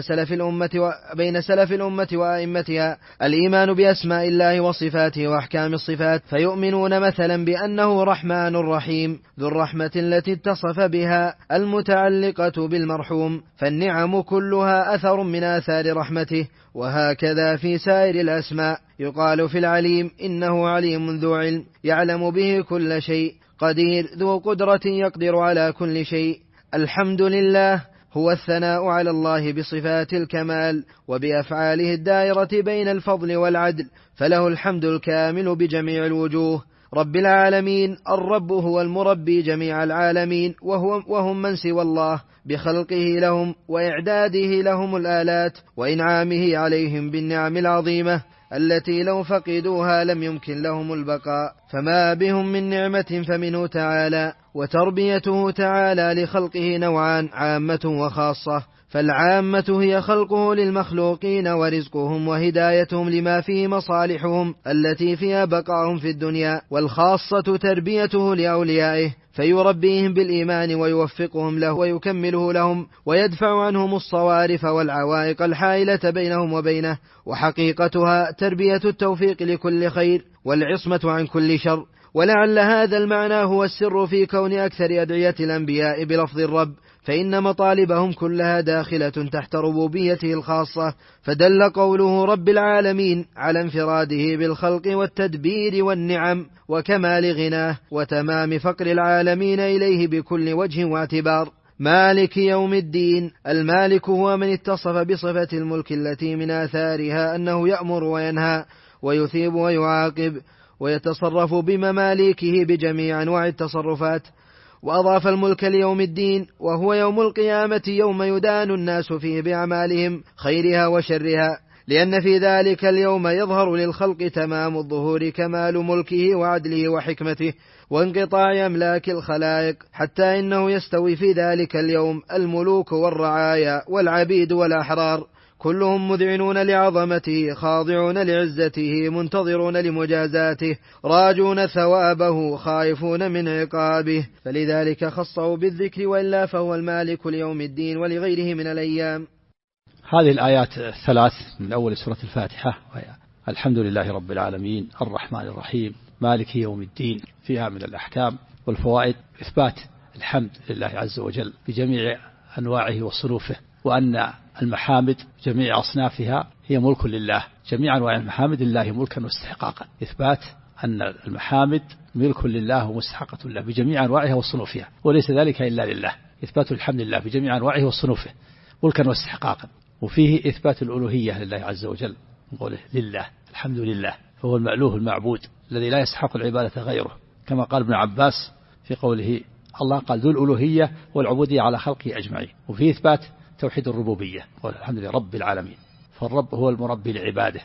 سلف الأمة وأئمتها الإيمان بأسماء الله وصفاته وأحكام الصفات، فيؤمنون مثلا بأنه رحمن رحيم ذو الرحمة التي اتصف بها المتعلقة بالمرحوم، فالنعم كلها أثر من آثار رحمته. وهكذا في سائر الأسماء يقال في العليم إنه عليم ذو علم يعلم به كل شيء، قدير ذو قدرة يقدر على كل شيء. الحمد لله هو الثناء على الله بصفات الكمال وبأفعاله الدائرة بين الفضل والعدل، فله الحمد الكامل بجميع الوجوه. رب العالمين، الرب هو المربي جميع العالمين، وهم من سوى الله بخلقه لهم وإعداده لهم الآلات وإنعامه عليهم بالنعم العظيمة التي لو فقدوها لم يمكن لهم البقاء، فما بهم من نعمة فمنه تعالى. وتربيته تعالى لخلقه نوعان، عامة وخاصة. فالعامة هي خلقه للمخلوقين ورزقهم وهدايتهم لما فيه مصالحهم التي فيها بقاهم في الدنيا، والخاصة تربيته لأوليائه فيربيهم بالإيمان ويوفقهم له ويكمله لهم ويدفع عنهم الصوارف والعوائق الحائلة بينهم وبينه. وحقيقتها تربية التوفيق لكل خير والعصمة عن كل شر. ولعل هذا المعنى هو السر في كون أكثر أدعية الأنبياء بلفظ الرب، فإن مطالبهم كلها داخلة تحت ربوبيته الخاصة، فدل قوله رب العالمين على انفراده بالخلق والتدبير والنعم وكمال غناه وتمام فقر العالمين إليه بكل وجه واعتبار. مالك يوم الدين، المالك هو من اتصف بصفة الملك التي من آثارها أنه يأمر وينهى ويثيب ويعاقب ويتصرف بمماليكه بجميع أنواع التصرفات. وأضاف الملك ليوم الدين وهو يوم القيامة، يوم يدان الناس فيه بأعمالهم خيرها وشرها، لأن في ذلك اليوم يظهر للخلق تمام الظهور كمال ملكه وعدله وحكمته وانقطاع أملاك الخلائق، حتى إنه يستوي في ذلك اليوم الملوك والرعايا والعبيد والأحرار كلهم مذعنون لعظمته خاضعون لعزته منتظرون لمجازاته راجون ثوابه خائفون من عقابه، فلذلك خصه بالذكر، وإلا فهو المالك ليوم الدين ولغيره من الأيام. هذه الآيات الثلاث من أول سورة الفاتحة، الحمد لله رب العالمين الرحمن الرحيم مالك يوم الدين، فيها من الأحكام والفوائد إثبات الحمد لله عز وجل بجميع أنواعه وصنوفه، وأن المحامد جميع أصنافها هي ملك لله، جميع أنواع المحامد لله ملكا واستحقاقا. إثبات أن المحامد ملك لله ومستحقة لله بجميع أنواعها وصنوفها، وليس ذلك إلا لله. إثبات الحمد لله بجميع أنواعه وصنوفه ملكا واستحقاقا. وفيه إثبات الألوهية لله عز وجل، نقوله لله الحمد لله، فهو المألوه المعبود الذي لا يستحق العبادة غيره، كما قال ابن عباس في قوله الله قال ذو الألوهية والعبودية على خلقه أجمعين. وفيه إثبات توحيد الربوبية، الحمد لله رب العالمين، فالرب هو المربي لعباده،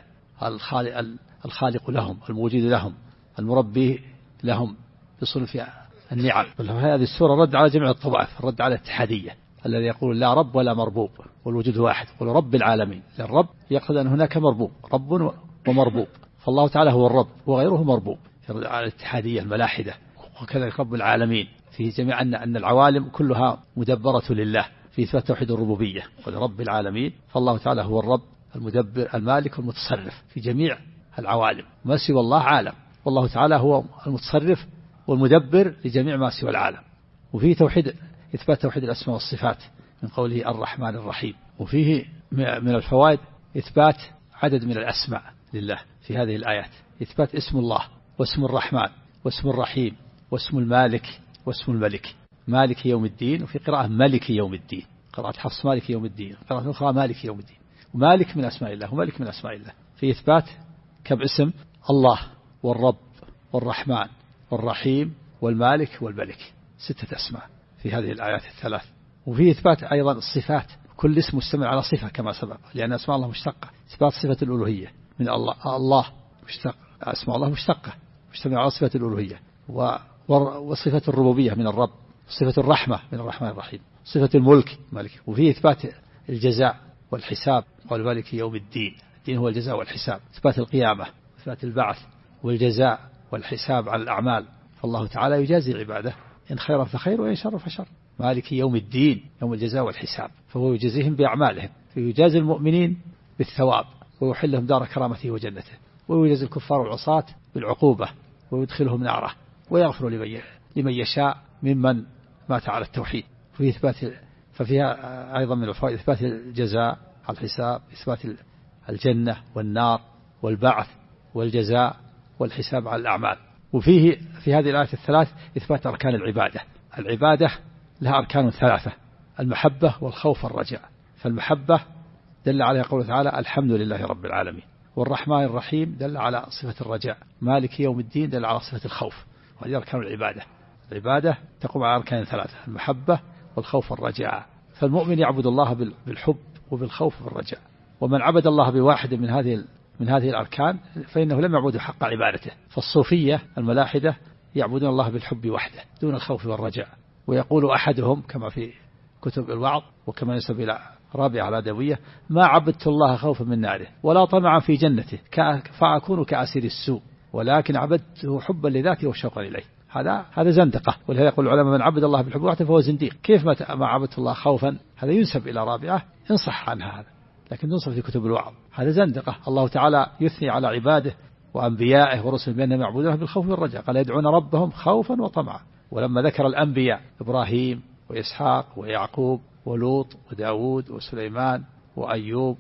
الخالق لهم، الموجود لهم، المربي لهم بصنف النعم. هذه السورة رد على جميع الطوائف، الرد على الاتحادية الذي يقول لا رب ولا مربوب والوجود واحد، يقول رب العالمين. الرب يقصد أن هناك مربوب، رب ومربوب، فالله تعالى هو الرب وغيره مربوب، يرد على الاتحادية الملاحدة. وكذلك رب العالمين فيه جميع أن العوالم كلها مدبرة لله، في إثبات توحيد الربوبية، قال رب العالمين، فالله تعالى هو الرب المدبر المالك المتصرف في جميع العوالم، ما سوى الله عالم، والله تعالى هو المتصرف والمدبر لجميع ما سوى العالم. وفيه إثبات توحيد الأسماء والصفات من قوله الرحمن الرحيم. وفيه من الفوائد إثبات عدد من الأسماء لله في هذه الآيات، إثبات اسم الله واسم الرحمن واسم الرحيم واسم المالك واسم الملك، مالك يوم الدين، وفي قراءة ملك يوم الدين، قراءة حفص مالك يوم الدين، قراءة أخرى مالك يوم الدين. ومالك من أسماء الله وملك من أسماء الله، في إثبات كم اسم الله والرب والرحمن والرحيم والمالك والملك، 6 أسماء في هذه الآيات الثلاث. وفي إثبات أيضا الصفات، كل اسم مشتمل على صفة كما سبق، لأن أسماء الله مشتقة، إثبات صفة الألوهية من الله مشتق، أسماء الله مشتقة مشتمل على صفة الألوهية، وصفة الربوبية من الرب صفة الرحمة من الرحمن الرحيم، صفة الملك مالك، وفيه إثبات الجزاء والحساب، قال مالك يوم الدين، الدين هو الجزاء والحساب، إثبات القيامة، إثبات البعث والجزاء والحساب على الأعمال. فالله تعالى يجازي عباده إن خير فخير وإن شر فشر. مالك يوم الدين، يوم الجزاء والحساب، فهو يجازيهم بأعمالهم، فيجازي المؤمنين بالثواب ويحلهم دار كرامته وجنته، ويجازي الكفار والعصاة بالعقوبة ويدخلهم ناره، ويغفر لمن يشاء ممن مات على التوحيد. ففيها أيضا من الفوائد إثبات الجزاء على الحساب، إثبات الجنة والنار والبعث والجزاء والحساب على الأعمال. وفيه في هذه الآيات الثلاث إثبات أركان العبادة. العبادة لها أركان ثلاثة: المحبة والخوف والرجاء. فالمحبة دل عليها قوله تعالى الحمد لله رب العالمين، والرحمن الرحيم دل على صفة الرجاء، مالك يوم الدين دل على صفة الخوف. وهذه أركان العبادة. العبادة تقوم على أركان ثلاثة: المحبة والخوف والرجاء. فالمؤمن يعبد الله بالحب وبالخوف والرجاء. ومن عبد الله بواحد من هذه الأركان فإنه لم يعبد حق عبادته. فالصوفية الملاحدة يعبدون الله بالحب وحده دون الخوف والرجاء. ويقول أحدهم كما في كتب الوعظ وكما ينسب إلى رابعة العدوية: ما عبدت الله خوفا من ناره ولا طمعا في جنته فأكون كأسير السوء، ولكن عبدته حبا لذاته وشوقا إليه. هذا زندقة. ولهذا يقول العلماء: من عبد الله بالحب وحده فهو زنديق. كيف ما عبدت الله خوفا؟ هذا ينسب إلى رابعة إن صح عنها هذا، لكن ينسب في كتب الوعظ. هذا زندقة. الله تعالى يثني على عباده وأنبيائه ورسله بأنهم يعبدونه بالخوف والرجاء، قال: يدعون ربهم خوفا وطمعا. ولما ذكر الأنبياء إبراهيم وإسحاق ويعقوب ولوط وداود وسليمان وأيوب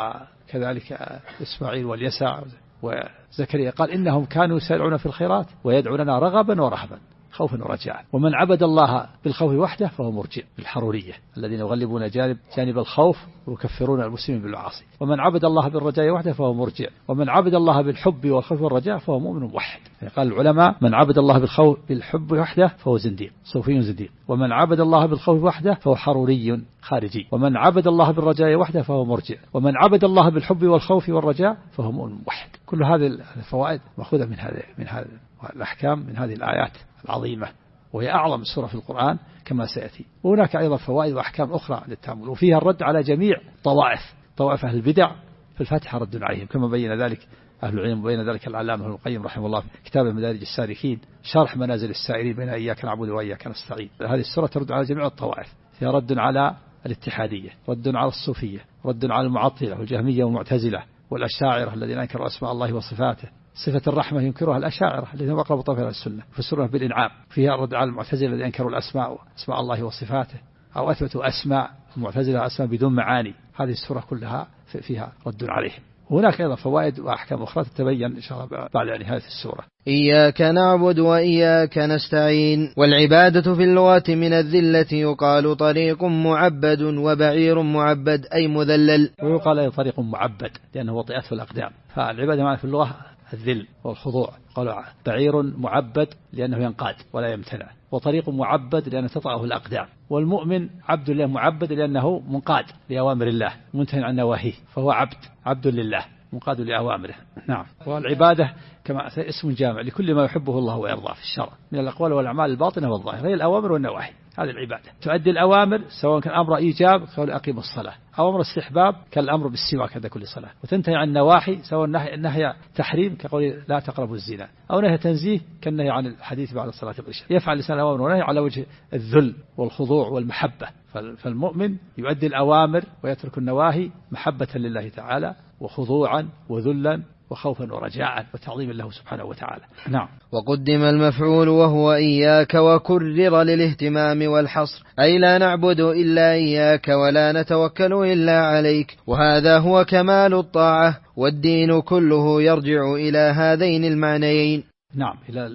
وكذلك إسماعيل واليسع وزكريا، قال: إنهم كانوا يسارعون في الخيرات ويدعوننا رغبا ورهبا خوفا ورجاء. ومن عبد الله بالخوف وحده فهو مرجئ بالحرورية الذين يغلبون جانب الخوف ويكفرون المسلمين بالمعاصي. ومن عبد الله بالرجاء وحده فهو مرجئ. ومن عبد الله بالحب والخوف والرجاء فهو مؤمن موحد. قال العلماء: من عبد الله بالحب وحده فهو زنديق، صوفي زنديق. ومن عبد الله بالخوف وحده فهو حروري خارجي. ومن عبد الله بالرجاء وحده فهو مرجئ. ومن عبد الله بالحب والخوف والرجاء فهو مؤمن موحد. كل هذه الفوائد مأخوذة من هذه الأحكام من هذه الآيات العظيمة، وهي أعظم سورة في القرآن كما سيأتي. وهناك أيضا فوائد وأحكام أخرى للتأمل، وفيها الرد على جميع طوائف أهل البدع. في الفاتحة رد عليهم كما بين ذلك أهل العلم، وبين ذلك العلامة ابن القيم رحمه الله في كتاب مدارج السالكين شرح منازل السائرين بين إياك نعبد وإياك نستعين. هذه السورة ترد على جميع الطوائف، فيها رد على الاتحادية، رد على الصوفية، رد على المعطلة والجهمية والمعتزلة والأشاعرة الذين أنكروا أسماء الله وصفاته. صفة الرحمة ينكرها الأشاعرة الذين هم أقرب طرف إلى السنة. في السورة بالإنعام فيها رد على المعتزلة الذين أنكروا أسماء الله وصفاته، أو أثبتوا أسماء المعتزلة أسماء بدون معاني. هذه السورة كلها فيها رد عليهم. هناك أيضا فوائد وأحكام أخرى تتبين إن شاء الله بعد نهاية السورة. إياك نعبد وإياك نستعين. والعبادة في اللغة من الذلة يقال طريق معبد وبعير معبد أي مذلل، ويقال طريق معبد لأنه وطئته الأقدام. فالعبادة معنا في اللغة الذل والخضوع. قالوا بعير معبد لأنه ينقاد ولا يمتنع، وطريق معبد لأنه تطأه الأقدام. والمؤمن عبد لله معبد لأنه منقاد لأوامر الله منتهي عن نواهيه، فهو عبد لله منقاد لأوامره. نعم. والعبادة كما اسم جامع لكل ما يحبه الله ويرضاه في الشرع من الأقوال والأعمال الباطنة والظاهرة، هي الأوامر والنواهي. هذه العبادة تؤدي الأوامر سواء كان أمر إيجاب كقول أقيم الصلاة، أو أمر استحباب كالأمر بالسواك عند كل صلاة، وتنتهي عن النواحي سواء نهي تحريم كقول لا تقربوا الزنا، أو نهي تنزيه كالنهي عن الحديث بعد الصلاة والعشاء. يفعل لسان الأوامر ونهي على وجه الذل والخضوع والمحبة. فالمؤمن يؤدي الأوامر ويترك النواهي محبة لله تعالى وخضوعا وذلا وخوفا ورجاء وتعظيما له سبحانه وتعالى. نعم. وقدم المفعول وهو إياك وكرر للاهتمام والحصر، أي لا نعبد إلا إياك ولا نتوكل إلا عليك. وهذا هو كمال الطاعة، والدين كله يرجع إلى هذين المعنيين. نعم،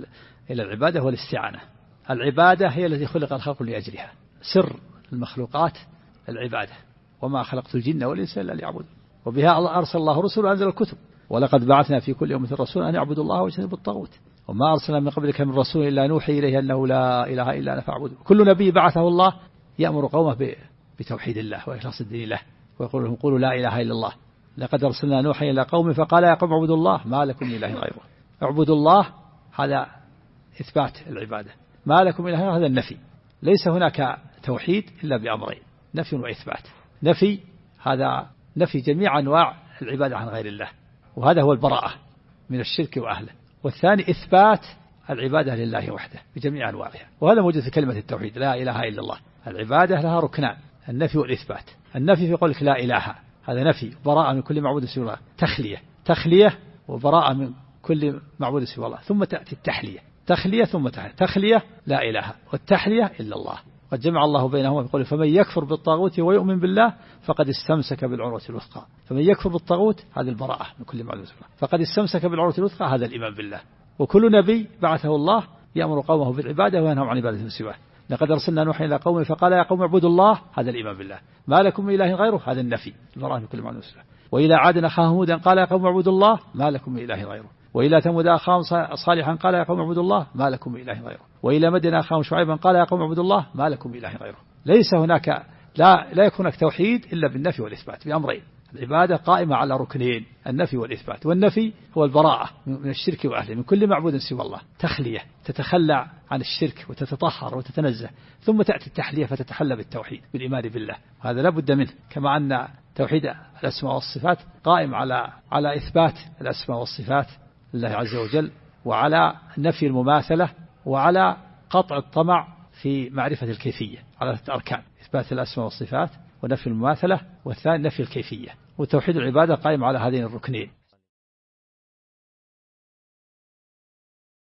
إلى العبادة والاستعانة. العبادة هي التي خلق الخلق لأجلها، سر المخلوقات العبادة، وما خلقت الجن والإنس إلا ليعبدون. وبها أرسل الله رسل وأنزل الكتب، ولقد بعثنا في كل أمة رسولا أن يعبدوا الله واجتنبوا الطاغوت، وما أرسلنا من قبلك من رسول إلا نوحي إليه أنه لا إله إلا أنا فاعبدوا. كل نبي بعثه الله يأمر قومه بتوحيد الله وإخلاص الدين له، ويقول لهم قولوا لا إله إلا الله. لقد أرسلنا نوحا إلى قومه فقال يا قوم اعبدوا الله ما لكم من إله غيره. اعبدوا الله هذا إثبات العبادة، ما لكم من إله غيره هذا النفي. ليس هناك توحيد إلا بأمرين: نفي وإثبات. نفي، هذا نفي جميع أنواع العبادة عن غير الله، وهذا هو البراءة من الشرك وأهله. والثاني إثبات العبادة لله وحده بجميع أنواعها، وهذا موجود في كلمة التوحيد: لا إله إلا الله. العبادة لها ركنان: النفي والإثبات. النفي في قولك لا إله، هذا نفي، براءة من كل معبود سوى الله. تخلية وبراءة من كل معبود سوى الله. ثم تأتي التحلية، تخلية ثم تخلية لا إله، والتحلية إلا الله. قد جمع الله بينهما بقوله: فمن يكفر بالطاغوت ويؤمن بالله فقد استمسك بالعروة الوثقى. فمن يكفر بالطاغوت هذه البراءة من كل معبود سوى الله، فقد استمسك بالعروة الوثقى هذا الإيمان بالله. وكل نبي بعثه الله يأمر قومه بالعبادة وينهى عن عبادة سواه. لقد أرسلنا نوحا إلى قومه فقال: يا قوم اعبدوا الله، هذا الإيمان بالله. ما لكم من إله غيره، هذا النفي، البراءة من كل معبود سواه. وإلى عاد أخاهم هودا قال: يا قوم اعبدوا الله، ما لكم من إله غيره. وإلى ثمود أخاهم صالحا قال: يا قوم اعبدوا الله، ما لكم من إله غيره. وإلى مدين أخاهم شعيبا قال: يا قوم اعبدوا الله، ما لكم من إله غيره. ليس هناك، لا يكون هناك توحيد إلا بالنفي والإثبات بأمرين: العبادة قائمة على ركنين: النفي والإثبات. والنفي هو البراءة من الشرك وأهله، من كل معبود سوى الله. تخلية، تتخلى عن الشرك وتتطهر وتتنزه. ثم تأتي التحلية فتتحلى بالتوحيد، بالإيمان بالله، هذا لا بد منه. كما أن توحيد الأسماء والصفات قائم على إثبات الأسماء والصفات لله عز وجل، وعلى نفي المماثلة، وعلى قطع الطمع في معرفة الكيفية، على أركان: إثبات الأسماء والصفات، ونفي المماثلة، والثاني نفي الكيفية. وتوحيد العبادة قائم على هذين الركنين.